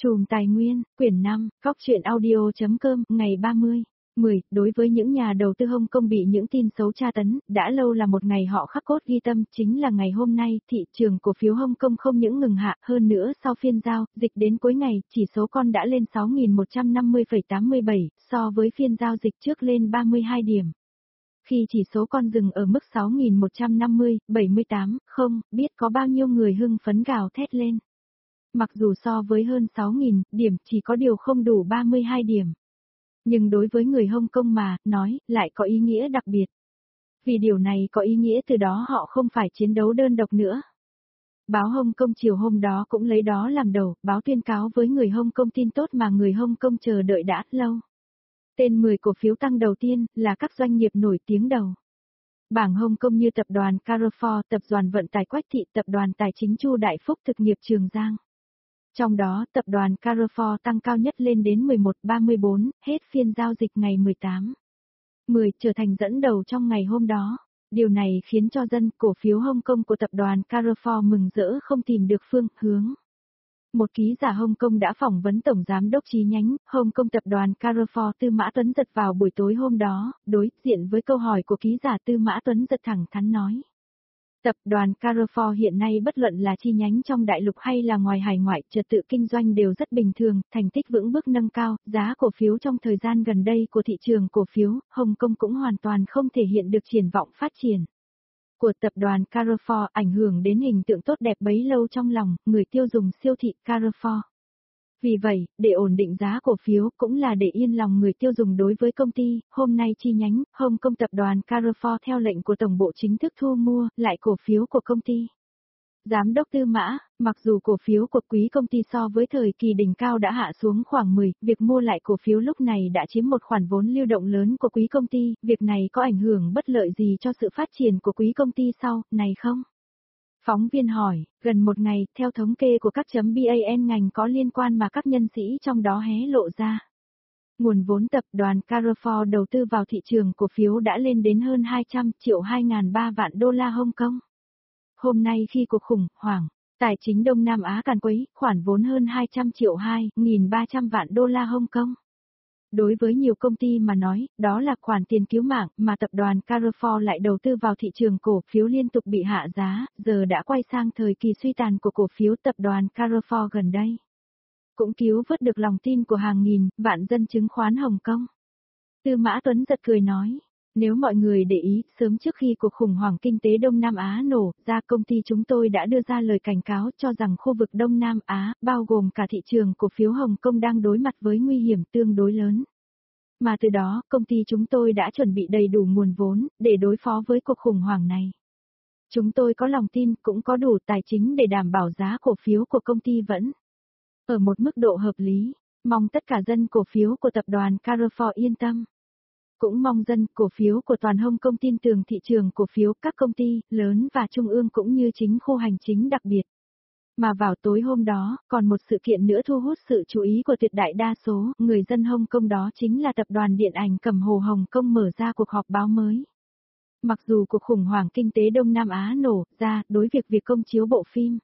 Chùm Tài Nguyên, quyển 5, Cóc truyện audio.com, ngày 30/10, đối với những nhà đầu tư Hồng Kông bị những tin xấu tra tấn, đã lâu là một ngày họ khắc cốt ghi tâm, chính là ngày hôm nay, thị trường cổ phiếu Hồng Kông không những ngừng hạ, hơn nữa sau phiên giao dịch đến cuối ngày, chỉ số con đã lên 6.150,87, so với phiên giao dịch trước lên 32 điểm. Khi chỉ số con dừng ở mức 6.150,78, không biết có bao nhiêu người hưng phấn gào thét lên. Mặc dù so với hơn 6.000 điểm chỉ có điều không đủ 32 điểm. Nhưng đối với người Hồng Kông mà, nói, lại có ý nghĩa đặc biệt. Vì điều này có ý nghĩa từ đó họ không phải chiến đấu đơn độc nữa. Báo Hồng Kông chiều hôm đó cũng lấy đó làm đầu, báo tuyên cáo với người Hồng Kông tin tốt mà người Hồng Kông chờ đợi đã lâu. Tên 10 cổ phiếu tăng đầu tiên là các doanh nghiệp nổi tiếng đầu. Bảng Hồng Kông như tập đoàn Carrefour, tập đoàn vận tải Quách Thị, tập đoàn tài chính Chu Đại Phúc, thực nghiệp Trường Giang. Trong đó, tập đoàn Carrefour tăng cao nhất lên đến 11,34, hết phiên giao dịch ngày 18/10 trở thành dẫn đầu trong ngày hôm đó. Điều này khiến cho dân cổ phiếu Hồng Kông của tập đoàn Carrefour mừng rỡ không tìm được phương hướng. Một ký giả Hồng Kông đã phỏng vấn Tổng Giám đốc chi nhánh Hồng Kông tập đoàn Carrefour Tư Mã Tuấn Dật vào buổi tối hôm đó, đối diện với câu hỏi của ký giả Tư Mã Tuấn Dật thẳng thắn nói. Tập đoàn Carrefour hiện nay bất luận là chi nhánh trong đại lục hay là ngoài hải ngoại, trật tự kinh doanh đều rất bình thường, thành tích vững bước nâng cao, giá cổ phiếu trong thời gian gần đây của thị trường cổ phiếu, Hồng Kông cũng hoàn toàn không thể hiện được triển vọng phát triển của tập đoàn Carrefour, ảnh hưởng đến hình tượng tốt đẹp bấy lâu trong lòng người tiêu dùng siêu thị Carrefour. Vì vậy, để ổn định giá cổ phiếu cũng là để yên lòng người tiêu dùng đối với công ty, hôm nay chi nhánh Hồng Kông tập đoàn Carrefour theo lệnh của Tổng bộ chính thức thu mua lại cổ phiếu của công ty. Giám đốc Tư Mã, mặc dù cổ phiếu của quý công ty so với thời kỳ đỉnh cao đã hạ xuống khoảng 10, việc mua lại cổ phiếu lúc này đã chiếm một khoản vốn lưu động lớn của quý công ty, việc này có ảnh hưởng bất lợi gì cho sự phát triển của quý công ty sau này không? Phóng viên hỏi, gần một ngày, theo thống kê của các .ban ngành có liên quan mà các nhân sĩ trong đó hé lộ ra. Nguồn vốn tập đoàn Carrefour đầu tư vào thị trường cổ phiếu đã lên đến hơn 200 triệu 2.300 vạn đô la Hồng Kông. Hôm nay khi cuộc khủng hoảng tài chính Đông Nam Á càn quấy, khoản vốn hơn 200 triệu 2.300 vạn đô la Hồng Kông. Đối với nhiều công ty mà nói, đó là khoản tiền cứu mạng mà tập đoàn Carrefour lại đầu tư vào thị trường cổ phiếu liên tục bị hạ giá, giờ đã quay sang thời kỳ suy tàn của cổ phiếu tập đoàn Carrefour gần đây. Cũng cứu vớt được lòng tin của hàng nghìn, vạn dân chứng khoán Hồng Kông. Tư Mã Tuấn Dật cười nói, nếu mọi người để ý, sớm trước khi cuộc khủng hoảng kinh tế Đông Nam Á nổ ra, công ty chúng tôi đã đưa ra lời cảnh cáo cho rằng khu vực Đông Nam Á, bao gồm cả thị trường cổ phiếu Hồng Kông đang đối mặt với nguy hiểm tương đối lớn. Mà từ đó, công ty chúng tôi đã chuẩn bị đầy đủ nguồn vốn, để đối phó với cuộc khủng hoảng này. Chúng tôi có lòng tin, cũng có đủ tài chính để đảm bảo giá cổ phiếu của công ty vẫn ở một mức độ hợp lý, mong tất cả dân cổ phiếu của tập đoàn Carrefour yên tâm. Cũng mong dân cổ phiếu của toàn Hồng Kông tin tưởng thị trường cổ phiếu các công ty lớn và trung ương cũng như chính khu hành chính đặc biệt. Mà vào tối hôm đó, còn một sự kiện nữa thu hút sự chú ý của tuyệt đại đa số người dân Hồng Kông, đó chính là tập đoàn điện ảnh Cẩm Hồ Hồng Kông mở ra cuộc họp báo mới. Mặc dù cuộc khủng hoảng kinh tế Đông Nam Á nổ ra, đối với việc công chiếu bộ phim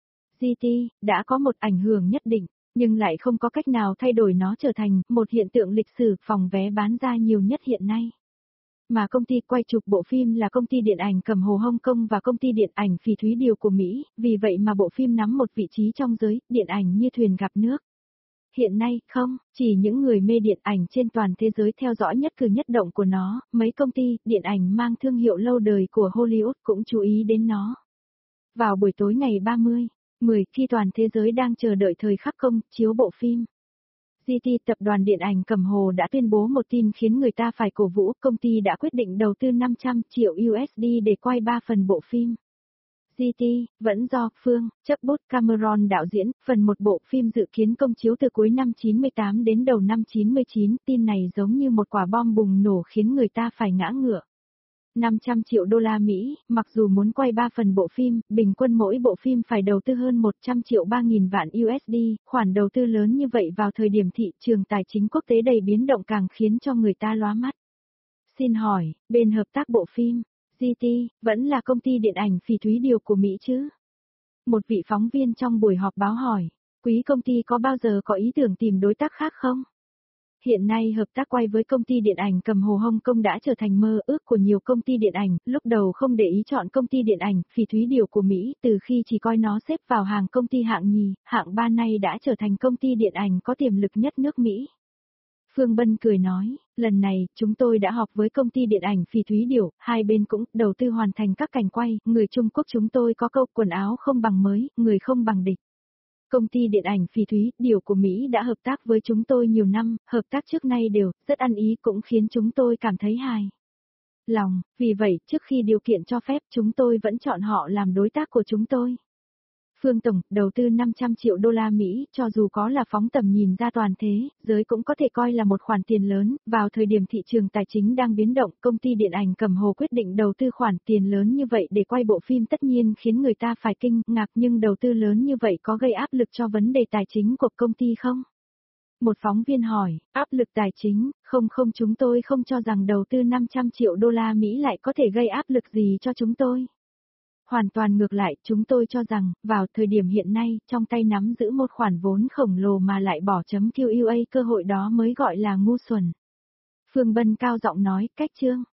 GT đã có một ảnh hưởng nhất định, nhưng lại không có cách nào thay đổi nó trở thành một hiện tượng lịch sử phòng vé bán ra nhiều nhất hiện nay. Mà công ty quay chụp bộ phim là công ty điện ảnh Cẩm Hồ Hồng Kông và công ty điện ảnh Phỉ Thúy Điều của Mỹ, vì vậy mà bộ phim nắm một vị trí trong giới điện ảnh như thuyền gặp nước. Hiện nay, không, chỉ những người mê điện ảnh trên toàn thế giới theo dõi nhất cử nhất động của nó, mấy công ty điện ảnh mang thương hiệu lâu đời của Hollywood cũng chú ý đến nó. Vào buổi tối ngày 30/10, khi toàn thế giới đang chờ đợi thời khắc công chiếu bộ phim GT, tập đoàn điện ảnh Cẩm Hồ đã tuyên bố một tin khiến người ta phải cổ vũ, công ty đã quyết định đầu tư 500 triệu USD để quay 3 phần bộ phim GT, vẫn do Phương Chuckwood Cameron đạo diễn, phần một bộ phim dự kiến công chiếu từ cuối năm 98 đến đầu năm 99, tin này giống như một quả bom bùng nổ khiến người ta phải ngã ngửa. 500 triệu đô la Mỹ, mặc dù muốn quay 3 phần bộ phim, bình quân mỗi bộ phim phải đầu tư hơn 100 triệu 3.000 vạn USD, khoản đầu tư lớn như vậy vào thời điểm thị trường tài chính quốc tế đầy biến động càng khiến cho người ta lóa mắt. Xin hỏi, bên hợp tác bộ phim GT, vẫn là công ty điện ảnh Phỉ Thúy Điều của Mỹ chứ? Một vị phóng viên trong buổi họp báo hỏi. Quý công ty có bao giờ có ý tưởng tìm đối tác khác không? Hiện nay hợp tác quay với công ty điện ảnh Cầm Hồ Hồng Kông đã trở thành mơ ước của nhiều công ty điện ảnh, lúc đầu không để ý chọn công ty điện ảnh Phỉ Thúy Điểu của Mỹ, từ khi chỉ coi nó xếp vào hàng công ty hạng nhì, hạng ba nay đã trở thành công ty điện ảnh có tiềm lực nhất nước Mỹ. Phương Bân cười nói, lần này, chúng tôi đã họp với công ty điện ảnh Phỉ Thúy Điểu, hai bên cũng đầu tư hoàn thành các cảnh quay, người Trung Quốc chúng tôi có câu quần áo không bằng mới, người không bằng địch. Công ty điện ảnh Phỉ Thúy Điểu của Mỹ đã hợp tác với chúng tôi nhiều năm, hợp tác trước nay đều rất ăn ý cũng khiến chúng tôi cảm thấy hài lòng, vì vậy trước khi điều kiện cho phép chúng tôi vẫn chọn họ làm đối tác của chúng tôi. Phương Tổng, đầu tư 500 triệu đô la Mỹ, cho dù có là phóng tầm nhìn ra toàn thế, giới cũng có thể coi là một khoản tiền lớn, vào thời điểm thị trường tài chính đang biến động, công ty điện ảnh Cầm Hồ quyết định đầu tư khoản tiền lớn như vậy để quay bộ phim tất nhiên khiến người ta phải kinh ngạc, nhưng đầu tư lớn như vậy có gây áp lực cho vấn đề tài chính của công ty không? Một phóng viên hỏi, áp lực tài chính, không chúng tôi không cho rằng đầu tư 500 triệu đô la Mỹ lại có thể gây áp lực gì cho chúng tôi. Hoàn toàn ngược lại, chúng tôi cho rằng, vào thời điểm hiện nay, trong tay nắm giữ một khoản vốn khổng lồ mà lại bỏ chấm QUA cơ hội đó mới gọi là ngu xuẩn. Phương Bân cao giọng nói, cách chương.